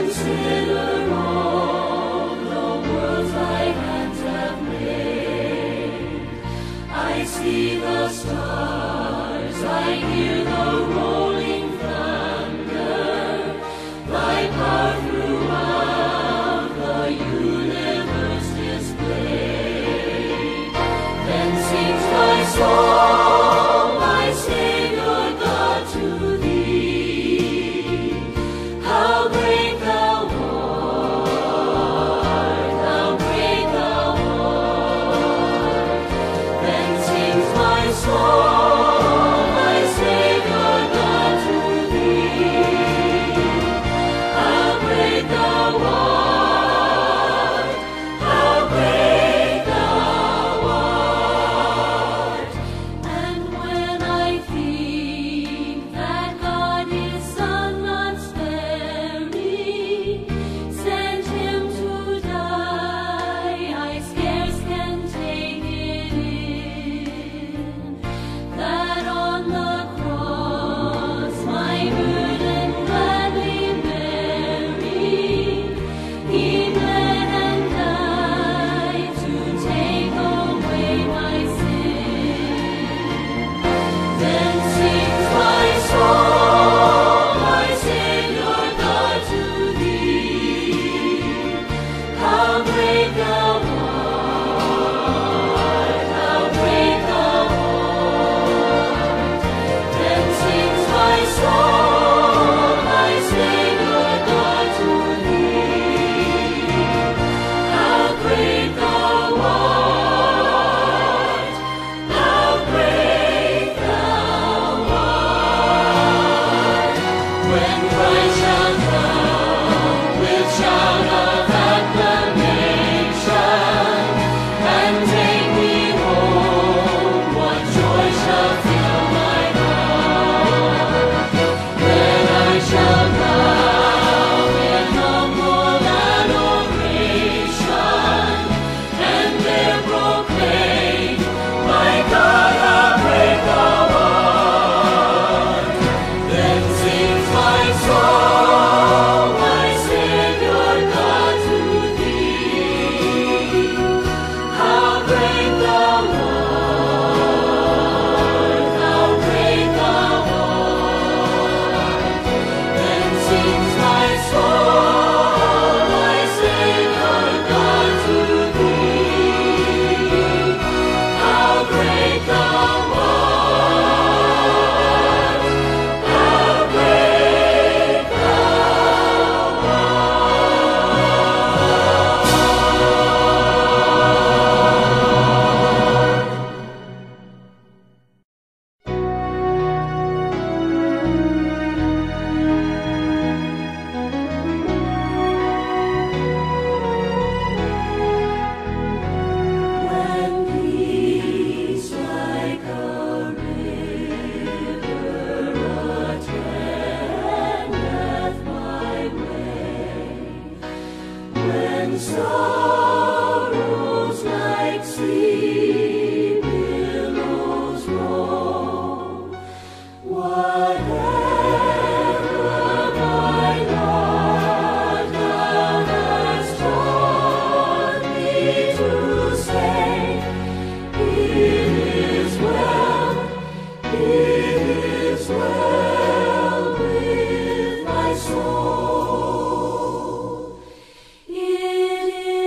consider all the worlds thy hands have made. I see the stars, I hear the rolling thunder, thy power throughout the universe displayed. Then sings my soul, my Savior God, to thee. How great thou art, how great thou art. Then sings my soul, my Savior God, to thee. How great thou art, how great thou art. And when I think that God his Son not sparing sent him to die, I scarce can take it in, that on the cross my burden gladly bearing, he bled and died to take away my sin. Then sings my soul, my Savior God, to thee. How great thou art, how great thou art. Then sings my soul, my Savior God, to thee. How great thou art, how great thou art. When Christ shall come with shout of acclamation and take me home, what joy shall fill my heart. Then I shall bow in humble adoration and there proclaim, my God, how great thou art. Then sings my soul, my Savior God, to thee. How great thou art, how great thou art. Then sings my soul, my Savior God, to thee. How great thou art, how great thou When peace like a river attendeth my way, when sorrows like sea billows roll, whatever thy lot thou hast taught me to say, it is well with my soul. It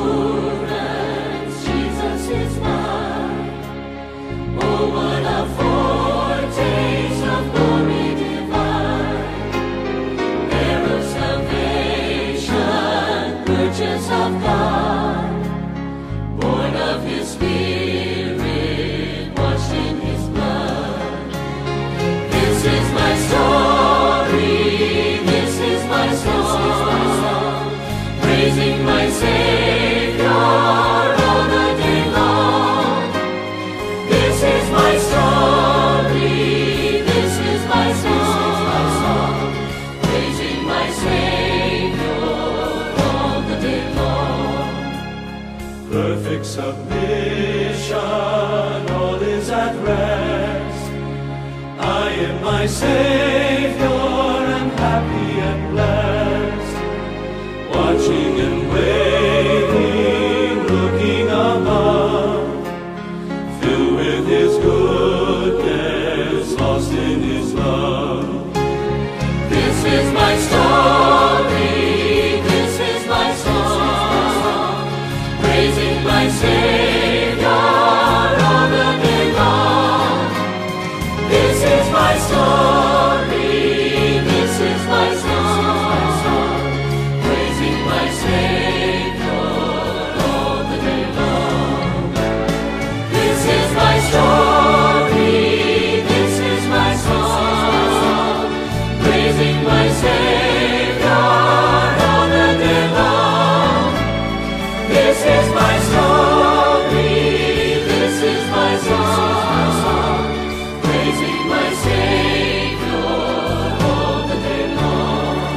assurance, Jesus is mine. Oh, what a foretaste of glory divine, heir of salvation, purchase of God, born of His Spirit, washed in His blood. This is my story, this is my song, praising my Savior all the day long. This is my story, this is my song, praising my Savior all the day long. Perfect submission, all is at rest. I in my Savior am happy and blessed, watching and waiting, looking above, filled with His goodness, lost in His love. This is my story, this is my song, praising my Savior all the day long. This is my story, this is my song, praising my Savior all the day long. This is my story, this is my song, praising my Savior all the day long. This is my story, this is my song, praising my Savior all the day long.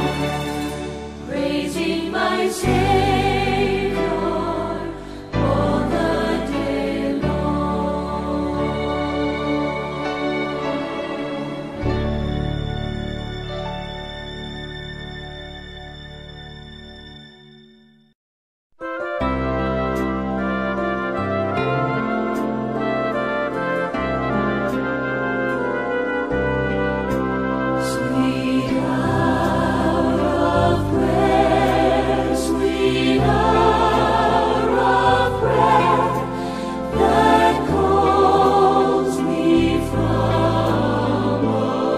Praising my Savior all the day long. Sweet hour of prayer, sweet hour of prayer, that calls me from a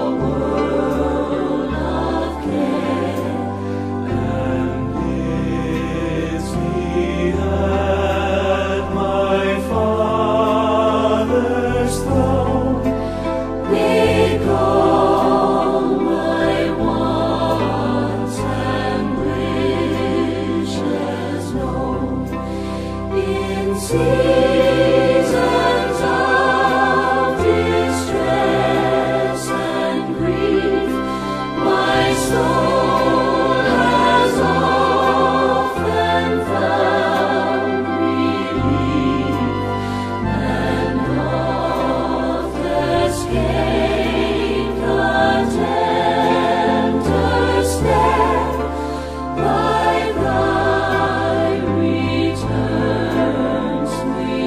world of care, And bids me at my Father's throne. make all my wants and wishes known. In seasons of distress and grief, my soul has often found relief, and oft escaped the tempter's snare by Thy return, sweet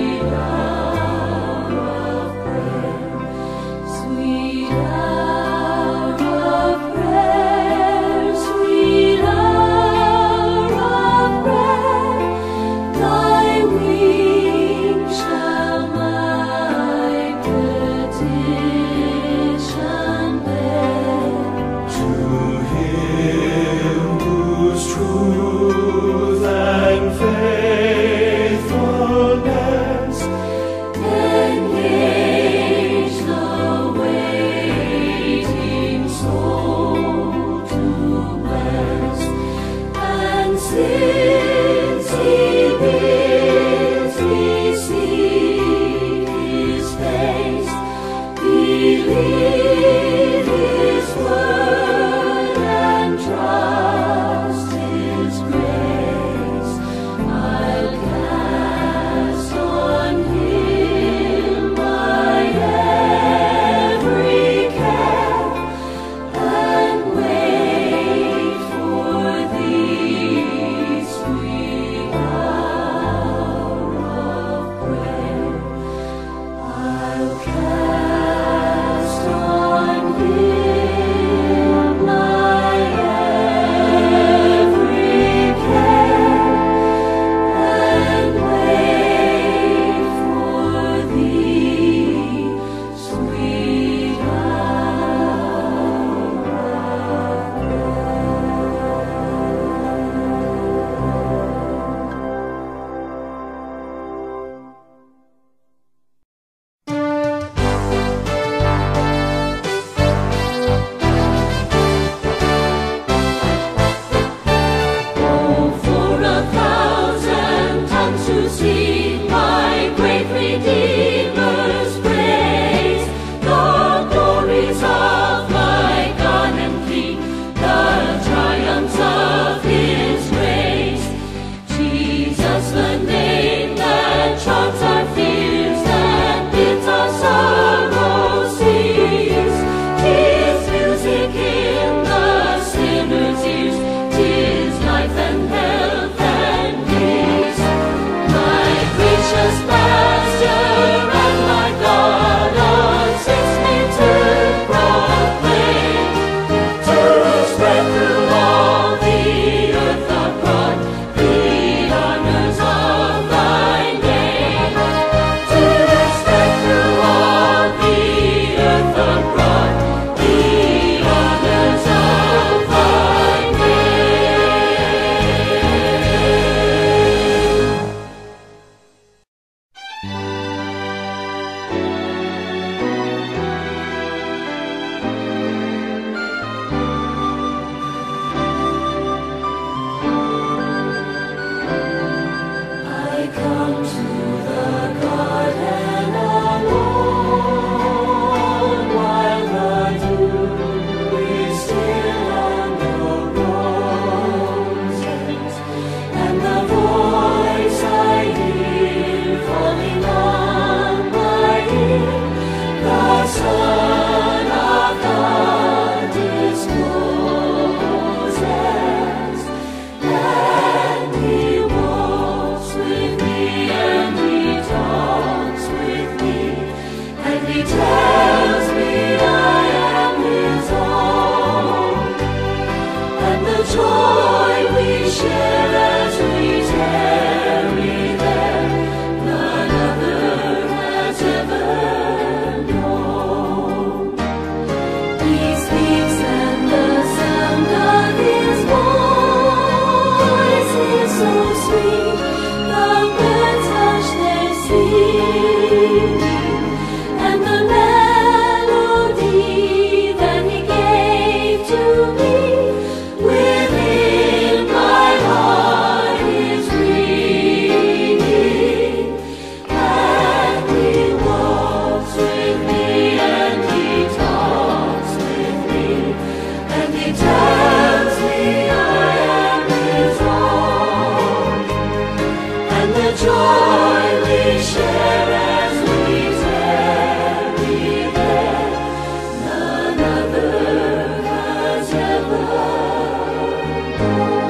joy we share as we tarry there, none other has ever known.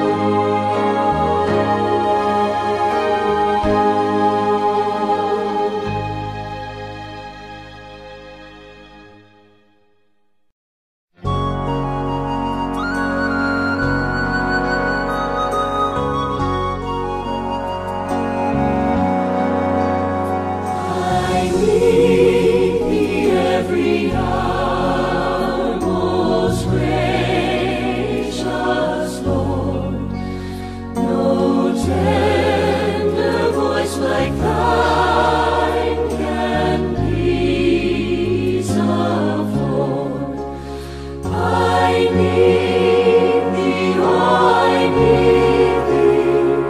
I need thee every hour, most gracious Lord. No tender voice like thine can peace afford. I need thee, oh, I need thee.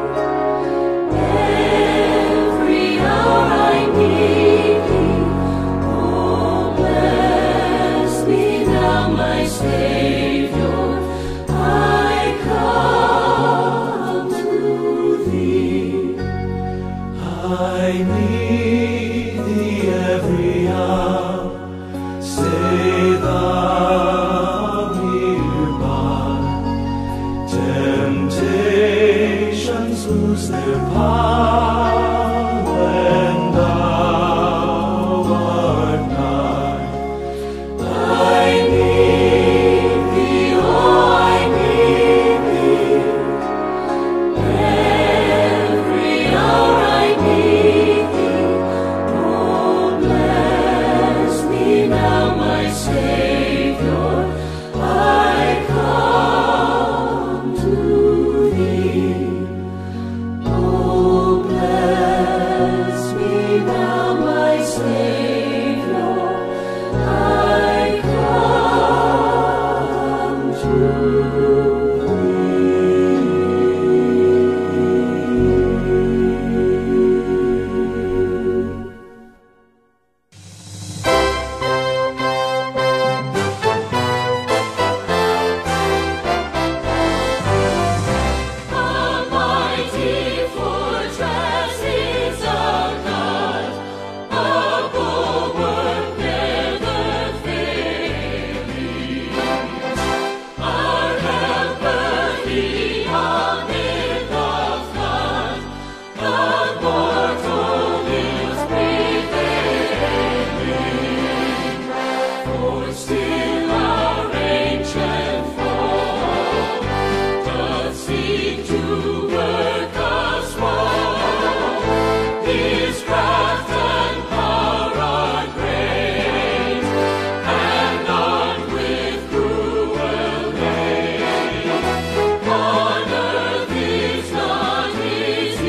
Every hour I need thee. Oh, bless me now, my Savior. I come to thee. I need thee every hour. Stay thou nearby. Temptations lose their power when thou art nigh. I need thee, oh, I need thee. Every hour I need thee. Oh, bless me now, my Savior. I come to thee. Oh, bless me now, my Savior. I come to thee. A mighty fortress is our God, a bulwark never failing. Our helper, He amid the flood, the mortal is prevailing. For still our ancient foe doth seek to work us woe. His craft and power are great, and armed with cruel hate. On earth is not his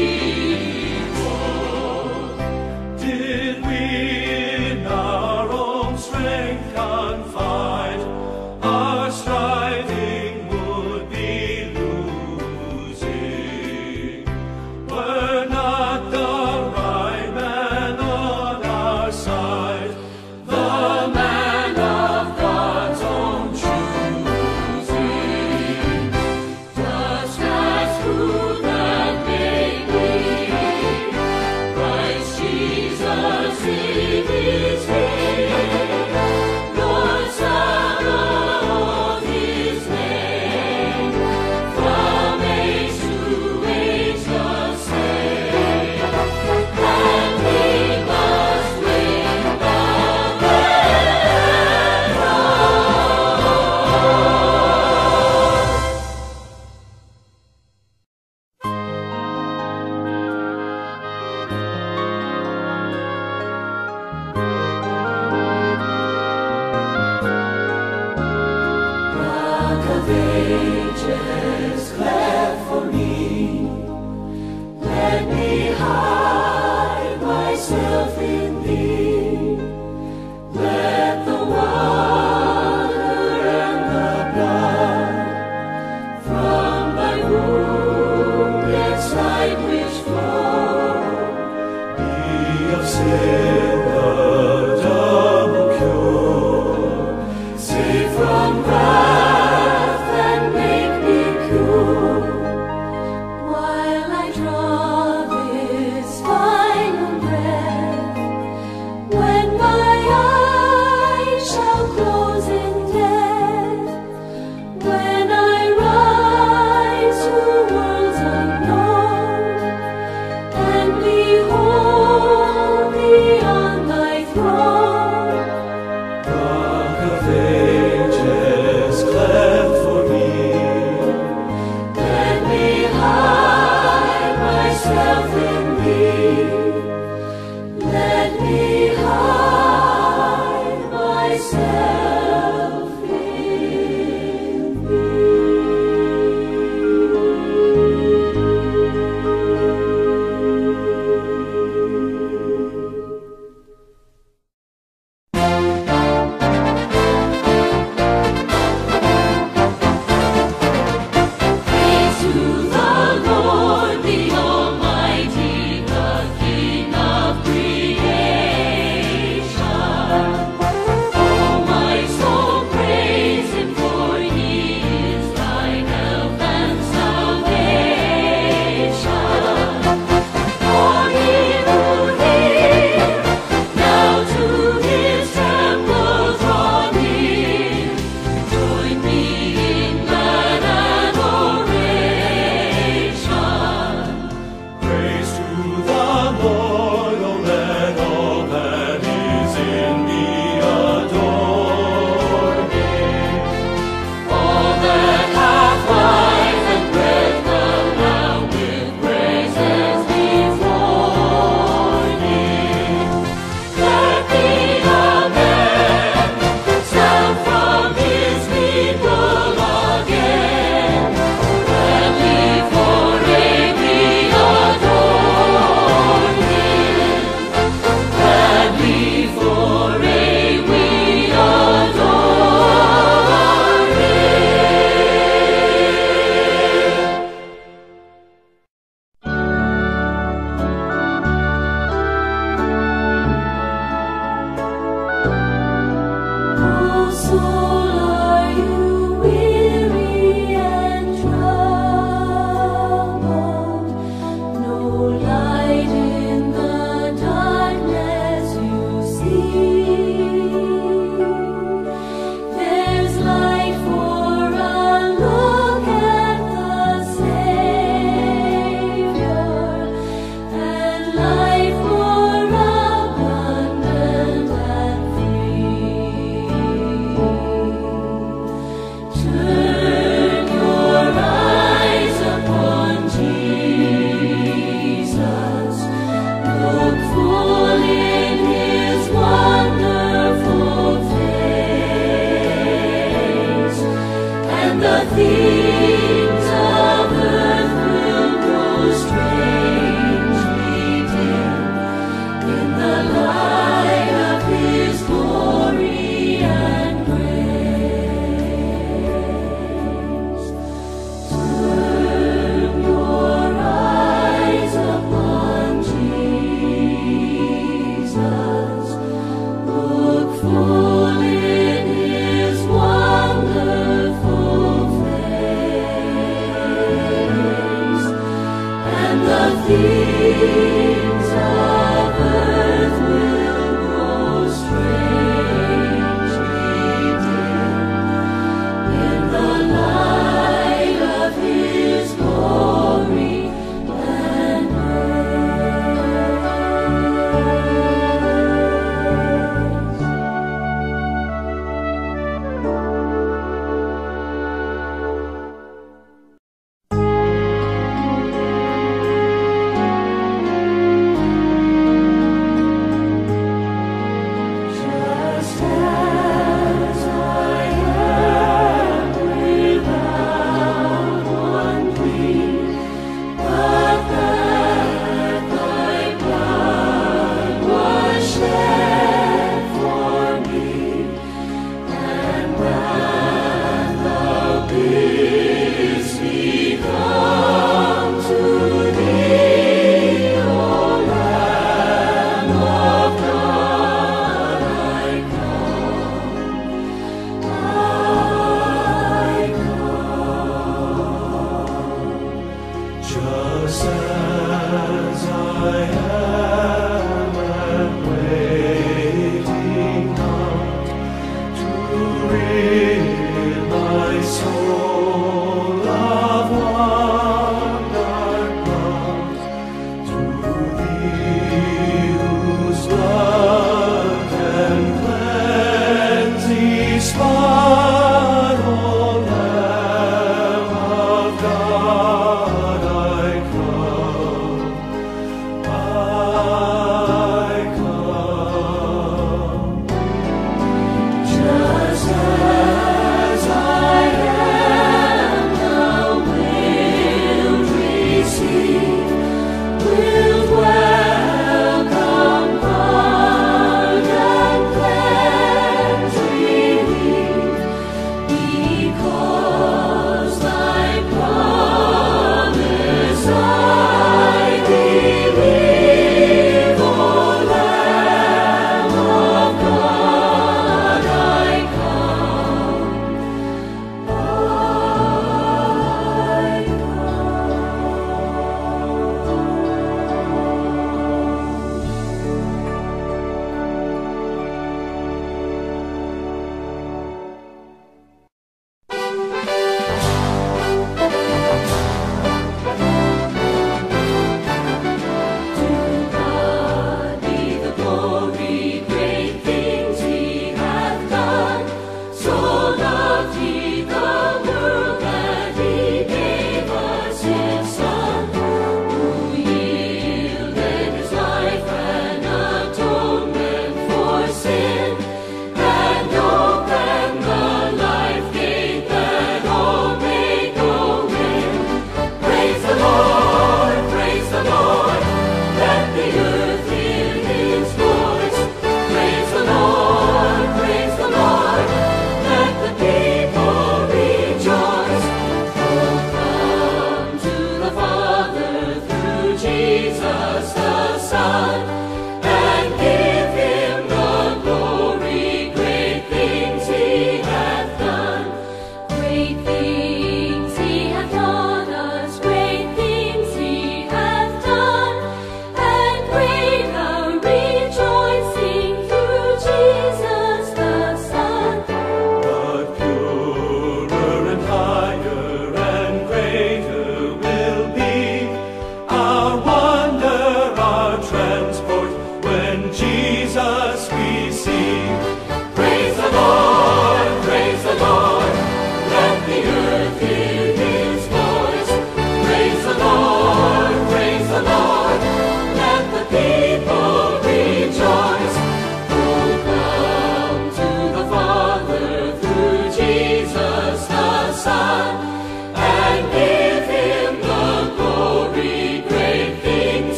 equal. Did we in our own strength confide, our striving would be losing. Were not the right man on our side, the man of God's own choosing. Just as who that may be, Christ Jesus in His name, Lord Sabaoth His name, from age to age the same, and He must win the Rock of Ages, cleft for me. Let me hide myself in thee. Let the water and the blood from thy wounded side which flow Be of sin the double cure, save from wrath and make me pure. While I draw this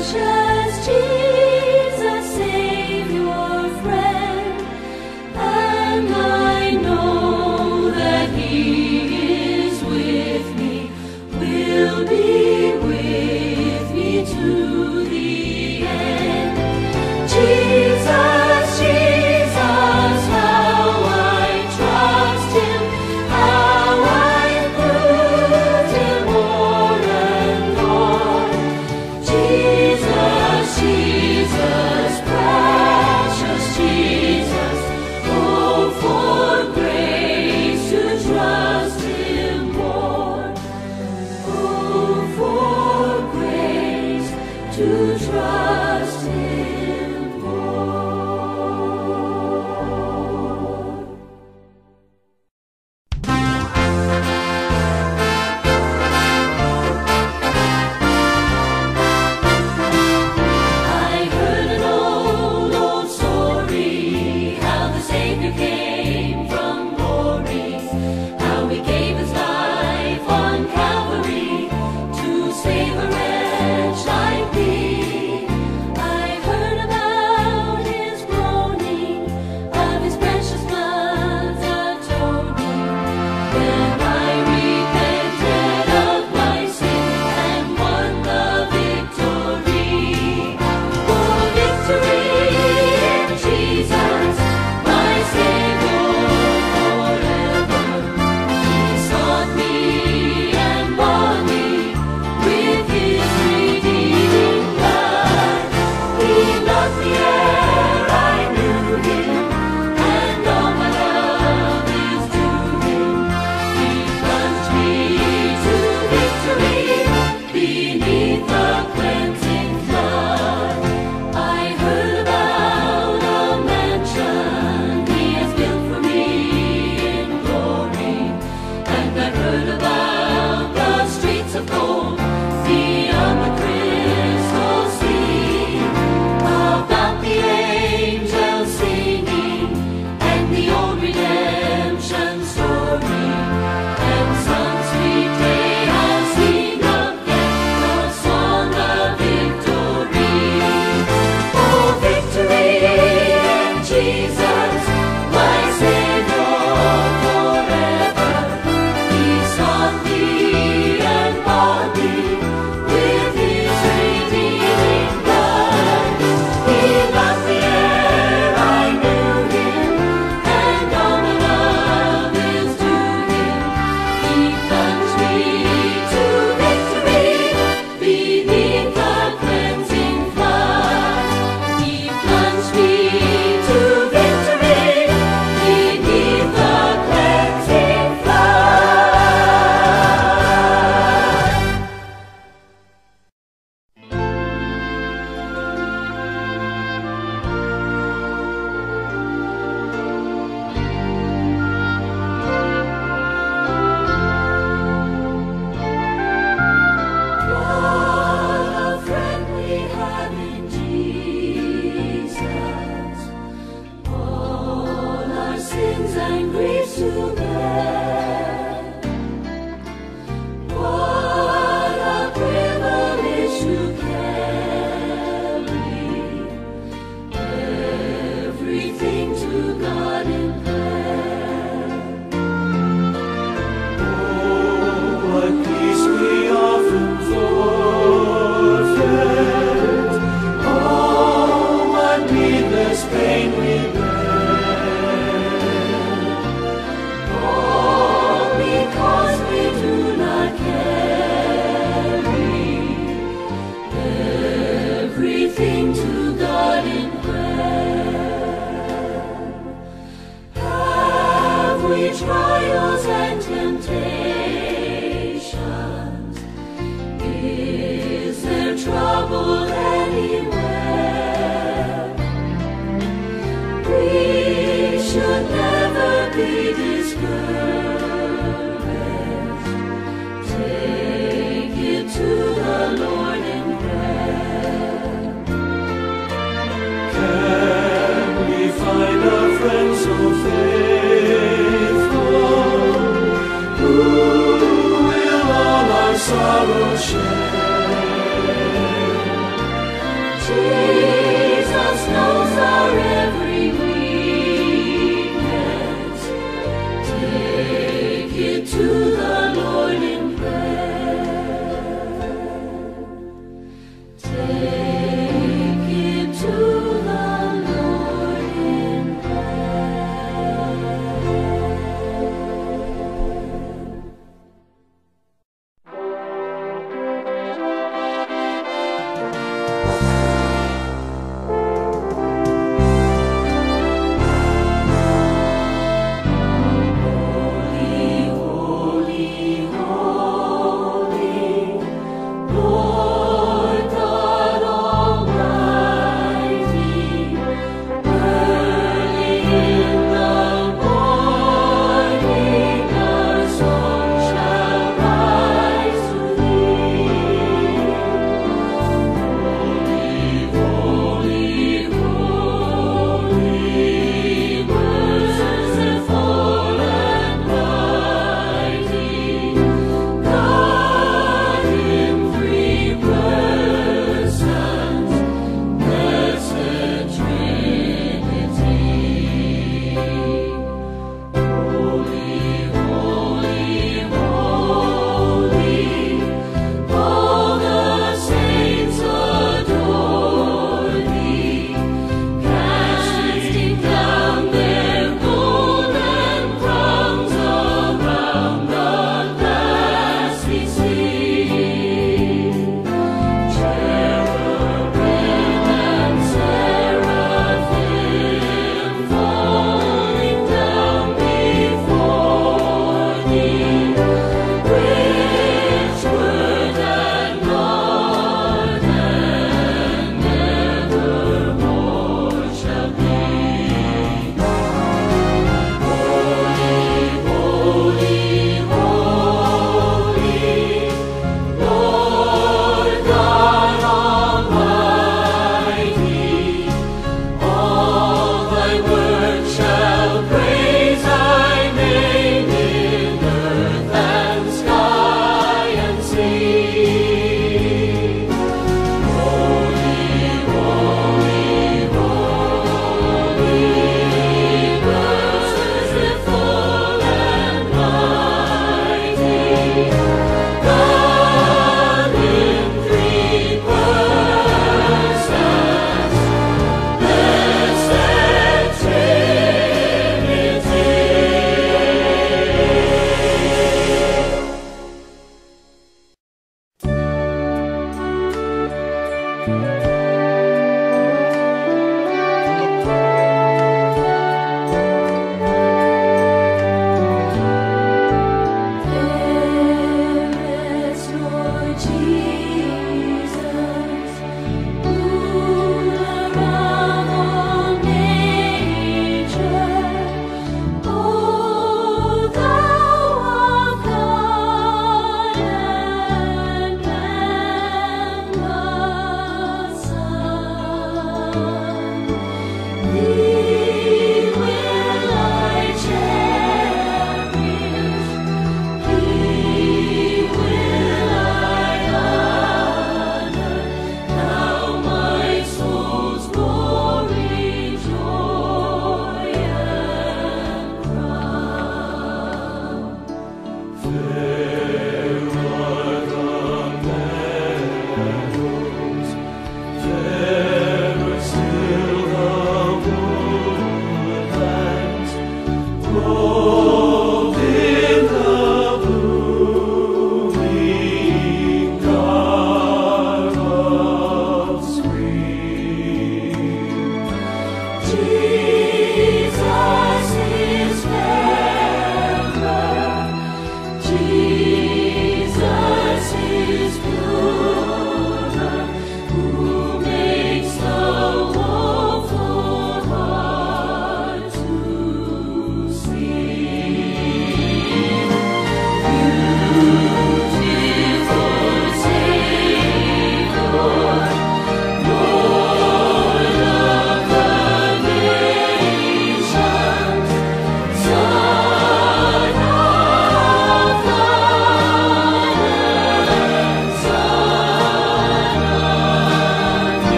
sorrow share.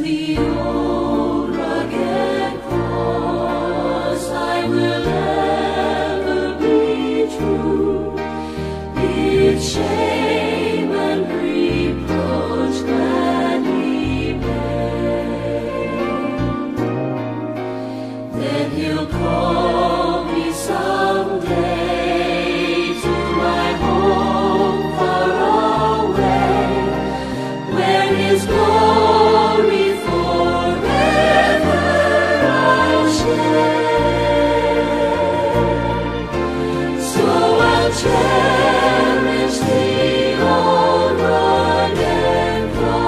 the old rugged cross I will ever be true. Its shame and reproach gladly bear. Then he'll call me someday to my home far away, where his glory forever I'll share. So I'll cherish the old rugged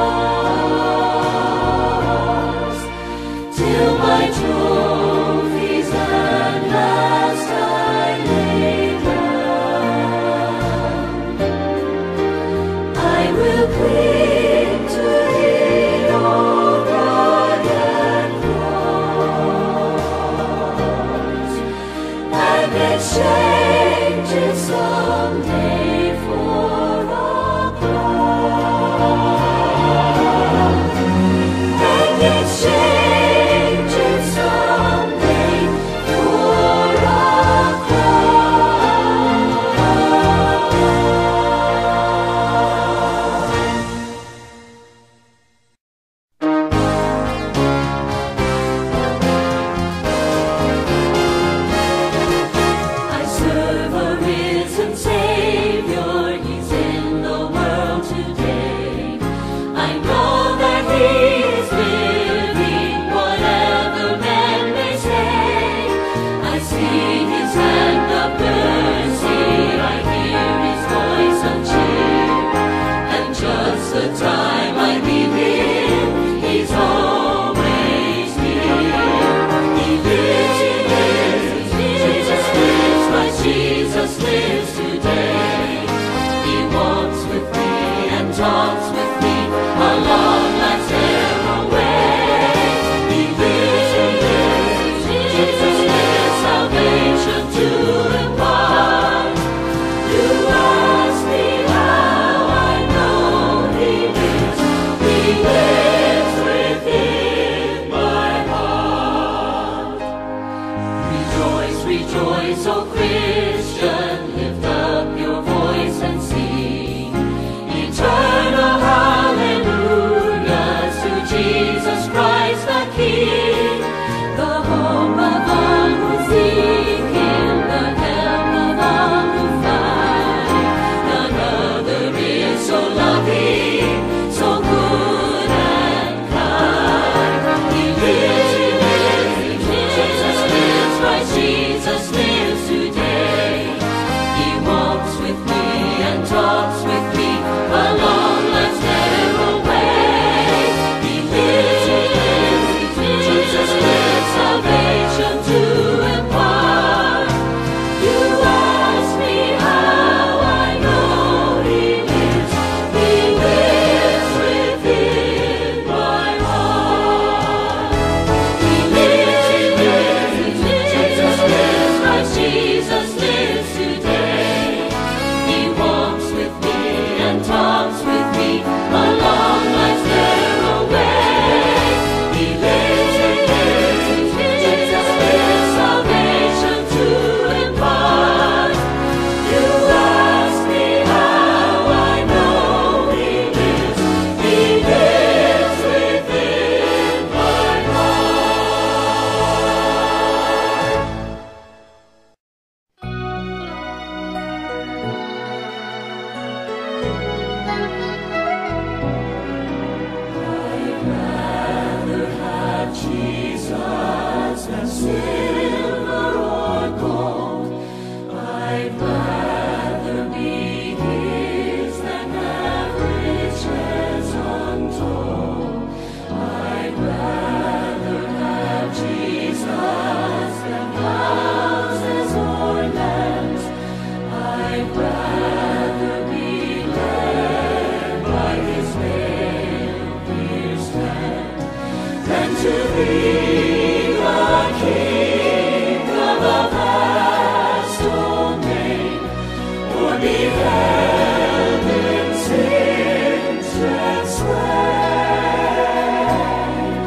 cross till my trophies at last I lay down. I will cling to the old rugged cross and exchange it someday for a crown. And exchange it someday for a I serve a risen Savior, He's in the world today. I know that He is living, whatever men may say. I see His hand of mercy, I hear His voice of cheer, and just the time I need Him, He's always near. He lives, Jesus lives, Christ Jesus lives today. He walks with me and talks with me along life's narrow way. He lives, Jesus lives, salvation to impart. You ask me how I know He lives. He lives within my heart. Rejoice, rejoice, O Christian, lift up your voice and sing eternal hallelujahs to Jesus Christ the King, the hope of all who seek Him, the help of all who find. None other is so loving, so good and kind. He lives, Jesus lives, Christ Jesus lives today. He walks with me and talks with me along life's narrow way. He lives, Jesus lives, salvation to impart. You ask me how I know He lives. He lives within my heart. He lives, Jesus lives, Christ Jesus lives today. He walks with me and talks with me along life's narrow way. He lives, Jesus lives, salvation to impart. You ask me how I know He lives. He lives within my I'd rather have Jesus than silver or gold. I'd rather be His than have riches untold. I'd rather have Jesus than houses or lands. I'd rather be led by His veil-pierced hand than to be the king of a vast domain, or be held in sin's dread sway.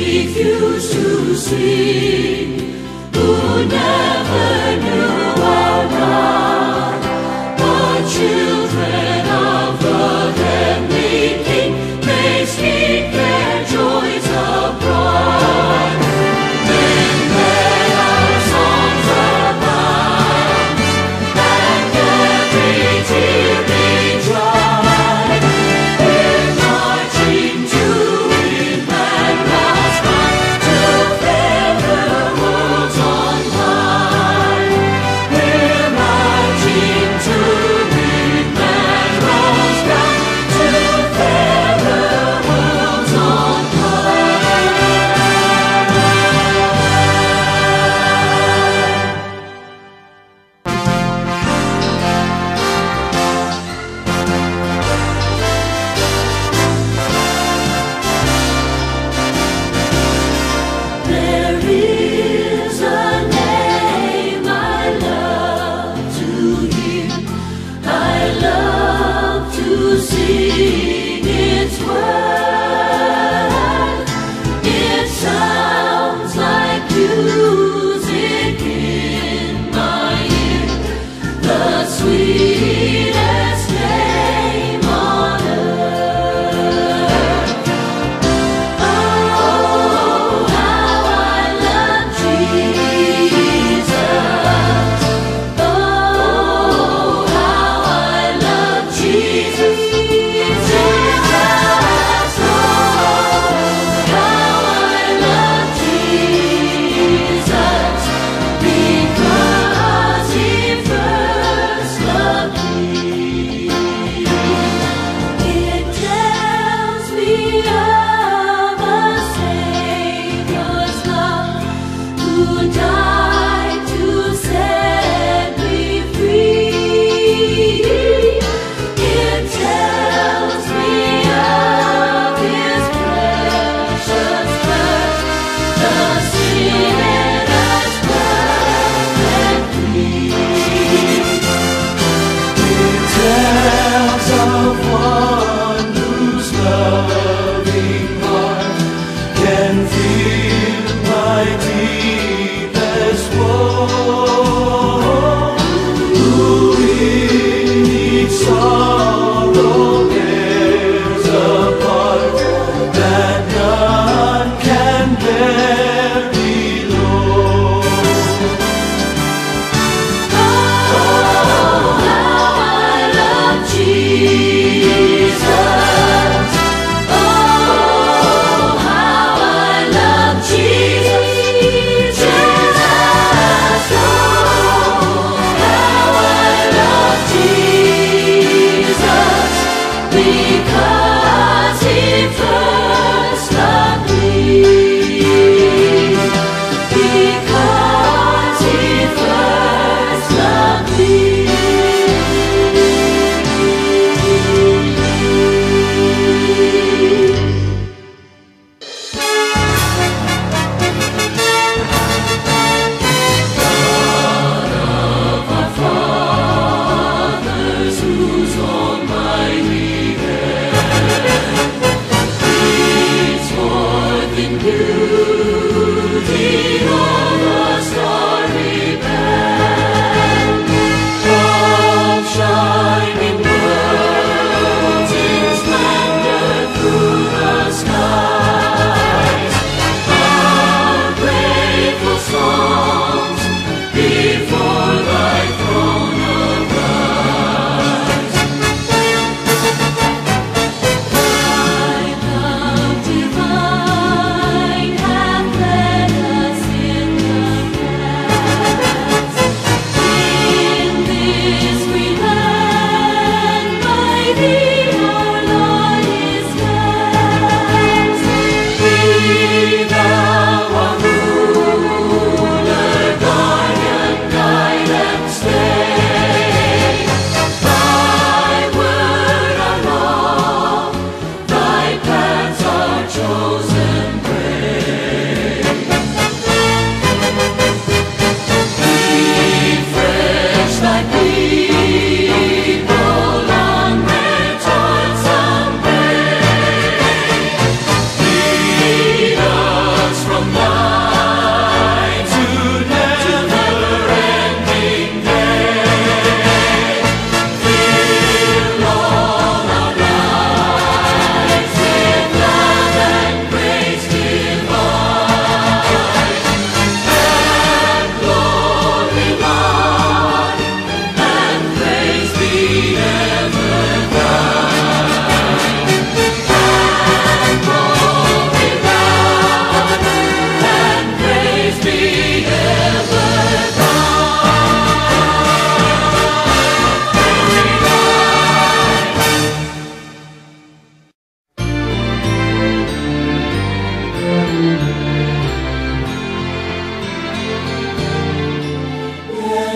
refuse to sing, who never knew our God, but children of the heavenly King may speak their joys abroad. Then let our songs abound, and every tear be dried, with marching to Emmanuel's side, to fairer worlds on high.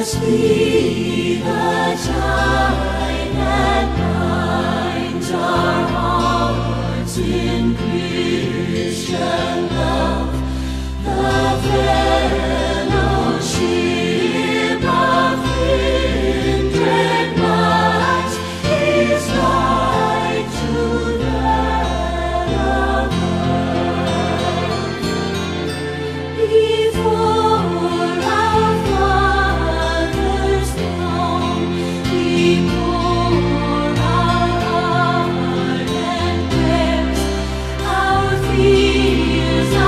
Blessed be the tie that binds our hearts in Christian love, the fellowship of kindred minds is like to that of earth. Before our Father's throne, we pour our ardent prayers, our fears,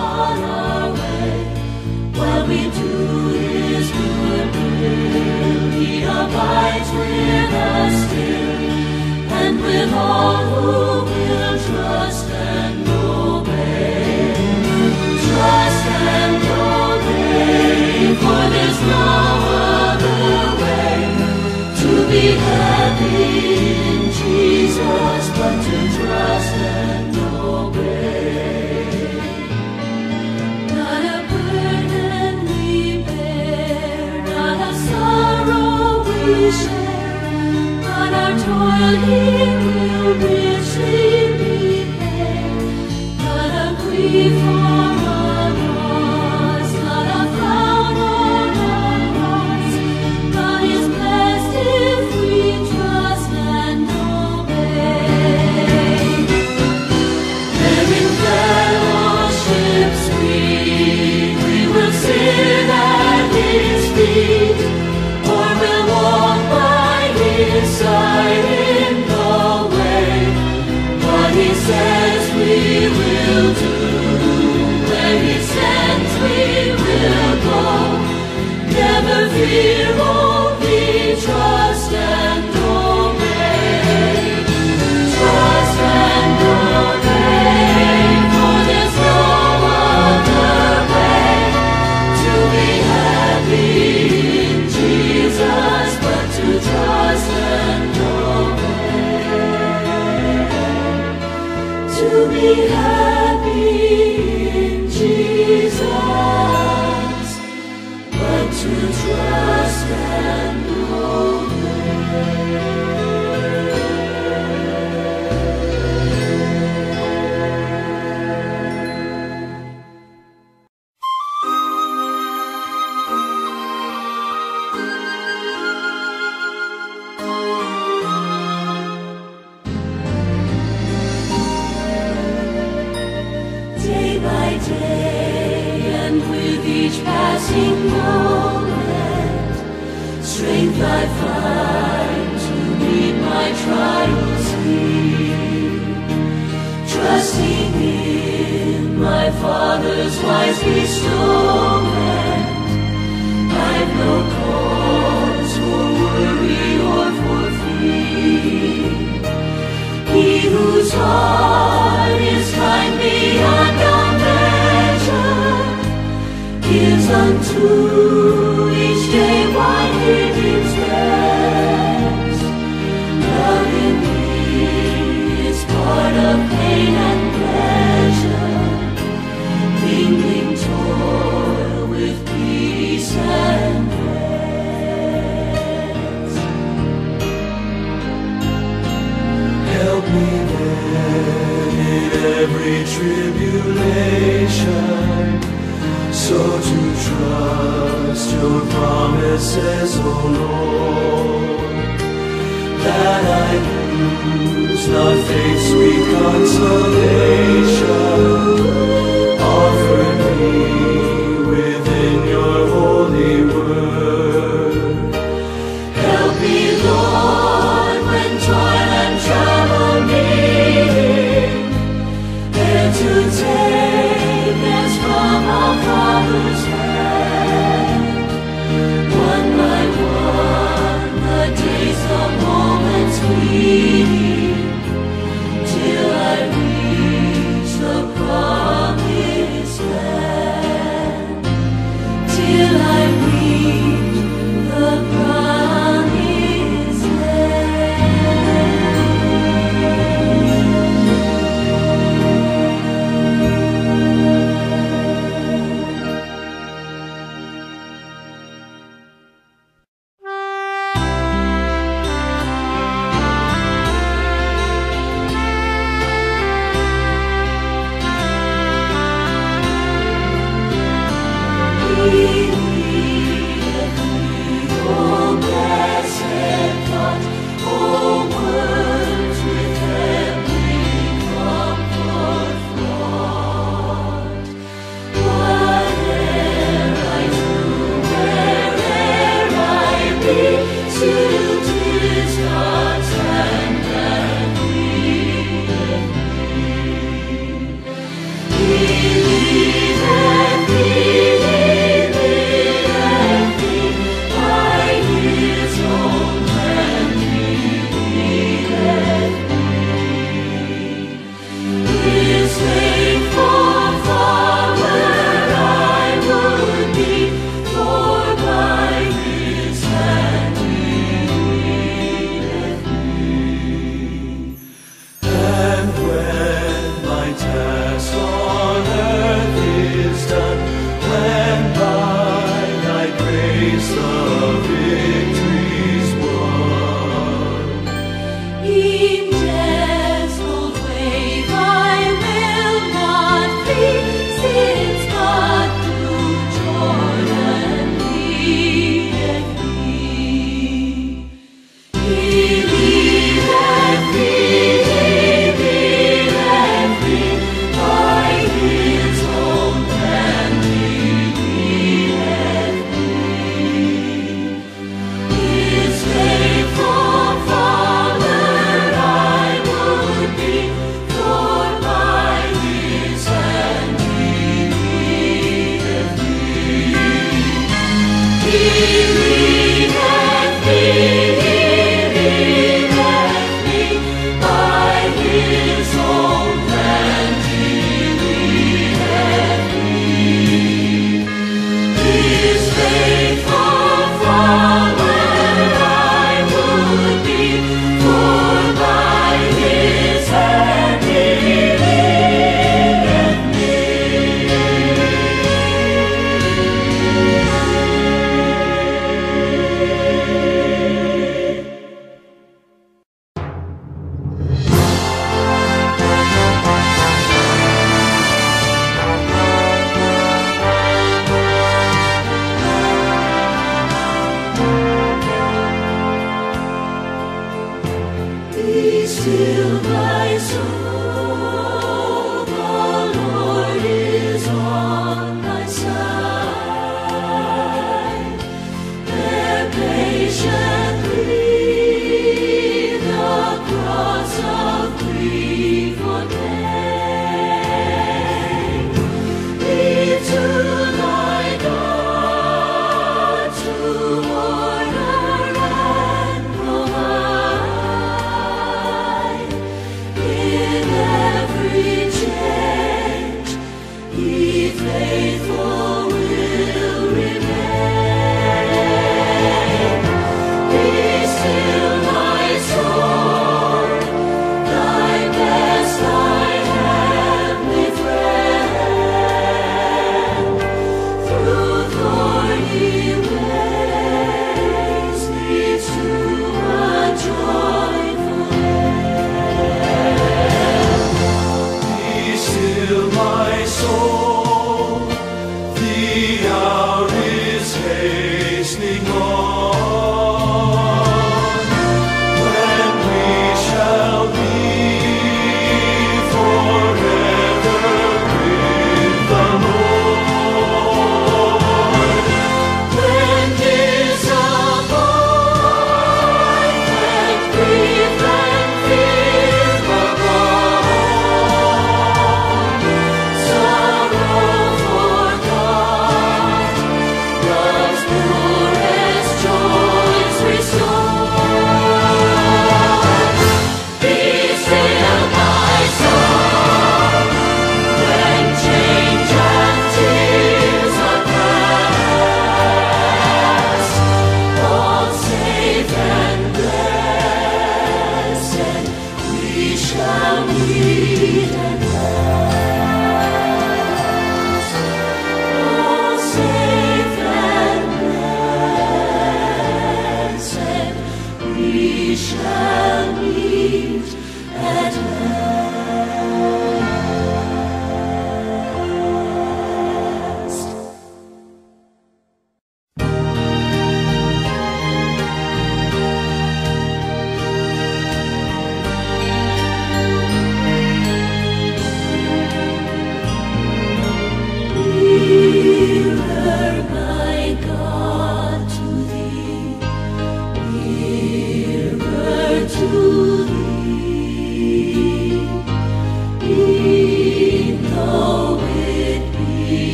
on our way. While we do His good will, He abides with us still, and with all who will trust and obey. Trust and obey, for there's no other way to be happy in Jesus but to trust and obey. Not a burden we bear, not a sorrow we share, but our toil He will richly repay. Not a grief or a loss, not a frown or a loss, God is blessed if we trust and obey. There in fellowship sweet, we will sit at His feet, or we'll walk by His side in the way. What He says we will do, where He sends we will go. Never fear, only trust and obey. Trust and obey, for there's no other way to be happy in Jesus but to trust and obey. To be happy in Jesus but to trust and obey. Day by day, and with each passing moment, strength I find to meet my trials here. Trusting in my Father's wise bestowment, I've no cause for worry or for fear. He whose heart is kind beyond all measure gives unto each day what He deems best. Love in me is part of pain and pleasure, mingling toil with peace and rest. Help me then in every tribulation, so to trust Your promises, O Lord, that I lose not faith's sweet consolation offered me within Your holy word. Help me, Lord, when toil and trouble meet, there to take as from our Father's hand. One by one, the days, the moments fleeting, till I reach the promise.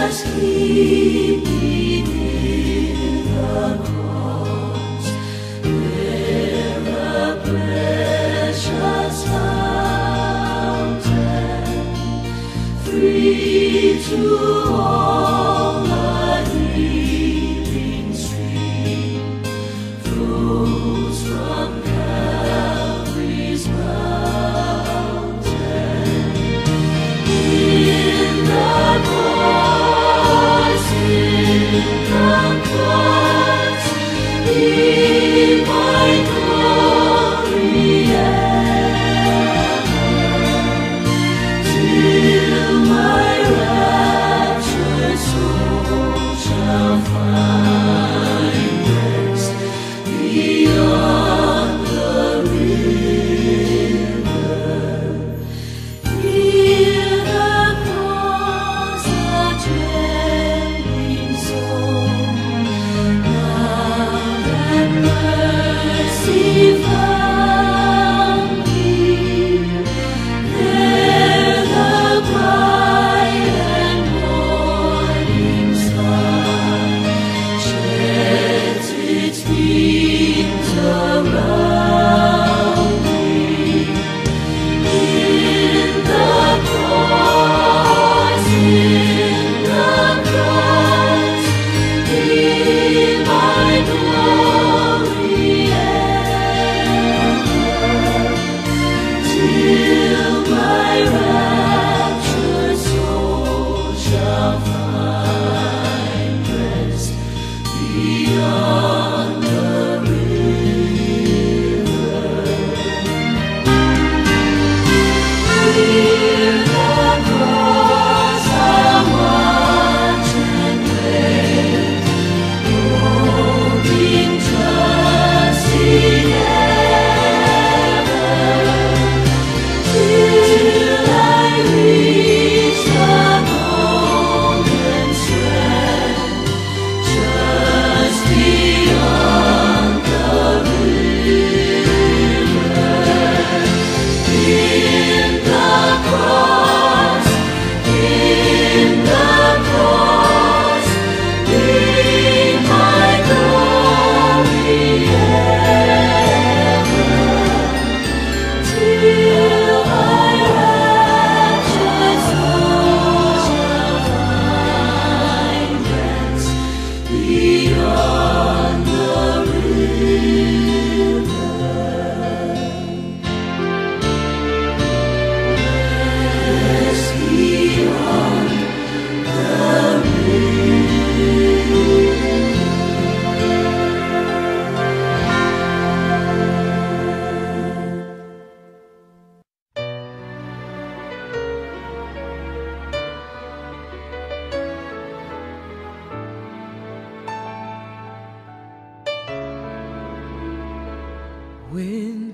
When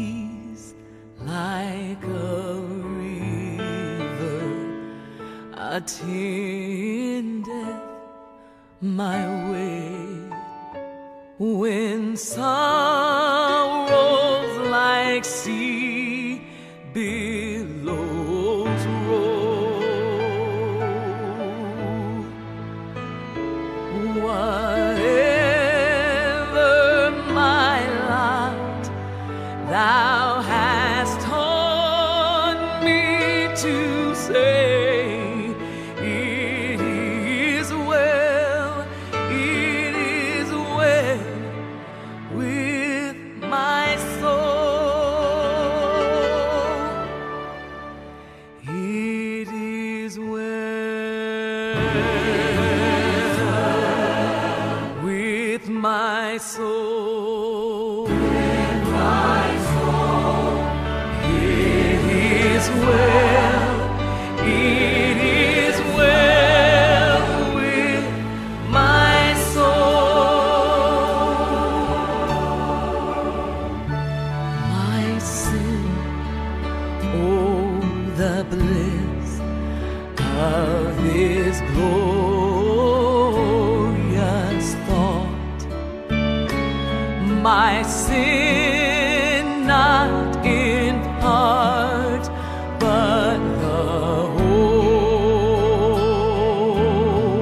peace like a river attendeth my way, when sorrows like sea billows roll, whatever my lot, Thou hast taught me to say, it is well with my soul. It is well with my soul. It is well with my soul. My sin, oh, the bliss of this glorious thought. My sin not in part, but the whole.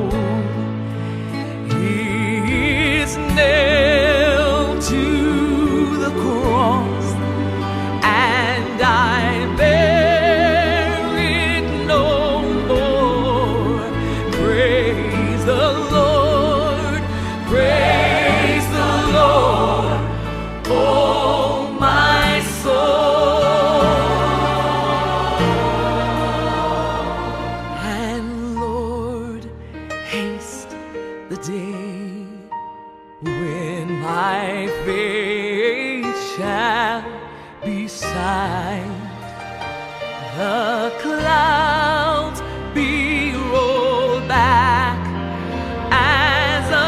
night, the clouds be rolled back as a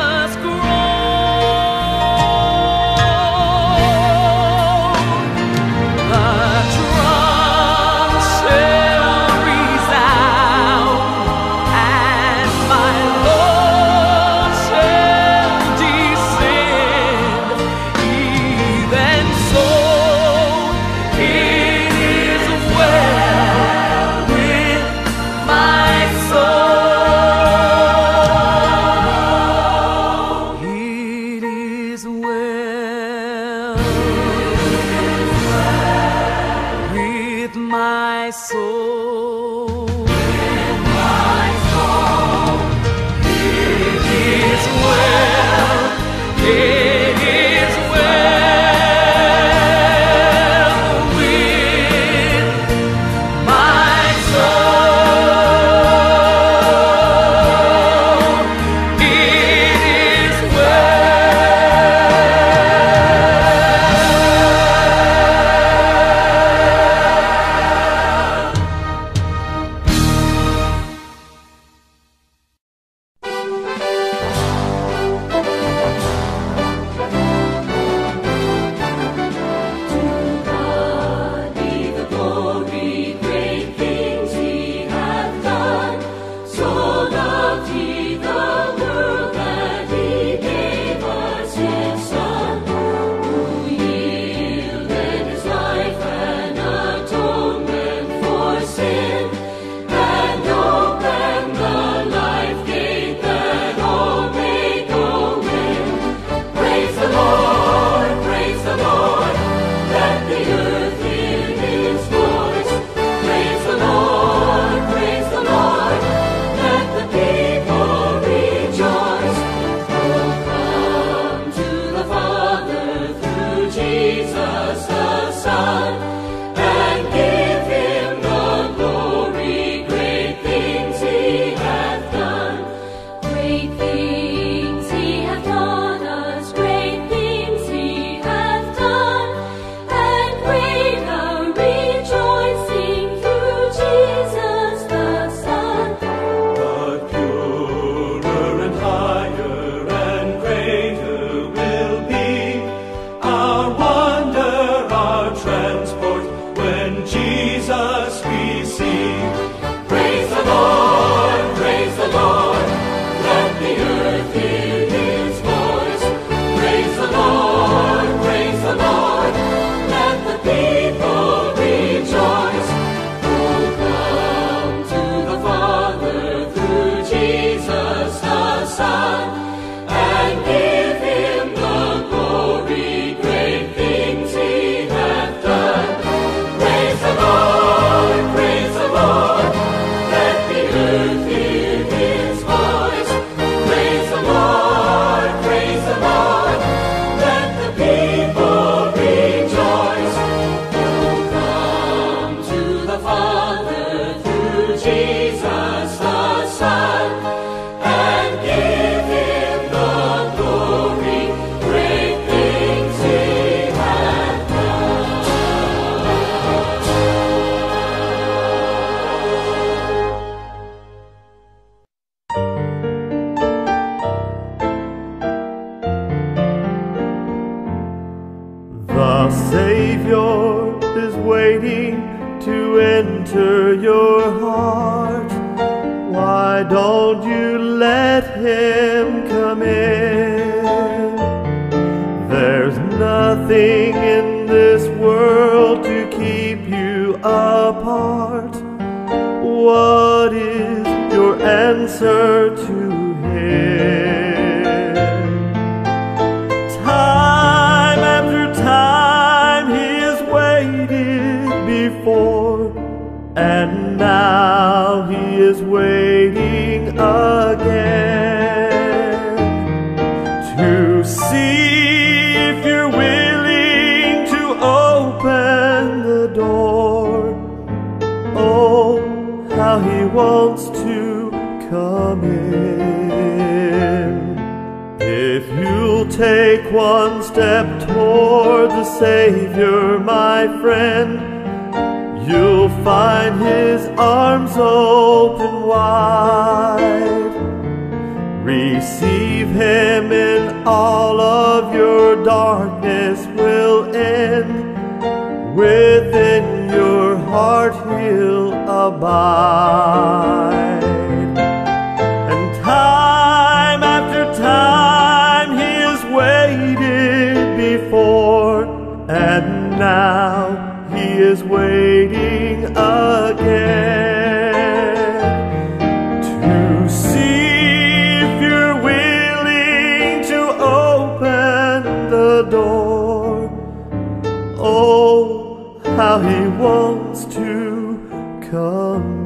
scroll. The drums shall resound, and my Lord shall descend. Even so, it is well with my soul. It is well with my soul. It is well. It is well with my soul. It is God be the glory, great things He hath done. So loved He the world that He gave us His Son, who yielded His life an atonement for sin, and opened the life gate that all may go in. Praise the Lord, praise the Lord. Let the earth hear His voice. Praise the Lord, praise the Lord. Let the people rejoice. Oh, come to the Father through Jesus the Son, and give Him the glory. Great things He hath done. Great things He hath taught us. Great things He hath done. And great our rejoicing through Jesus the Son. But purer and higher and greater will be our wonder, our transport, when Jesus we see. Praise the Lord, praise the Lord. Let the earth hear His voice. Praise the Lord, praise the Lord. Let the people rejoice. Oh, come to the Father through Jesus the Son, and give Him the glory. Great things He hath done. Praise the Lord, praise the Lord. Let the earth hear His voice. Praise the Lord, praise the Lord. Let the people rejoice. Oh, come to the Father through Jesus the Son, and give Him the glory. Great things He hath done. The Savior is waiting to enter your heart. Why don't you let Him come in? There's nothing in this world to keep you apart. What is your answer to Him? Time after time He has waited before, and now He is waiting again to see if you're willing to open the door. Oh, how He wants to come in. If you'll take one step toward the Savior, my friend, you'll find His arms open wide. Receive Him and all of your darkness will end. Within your heart He'll abide. And time after time He has waited before, and now He is waiting again to see if you're willing to open the door. Oh, how He wants to come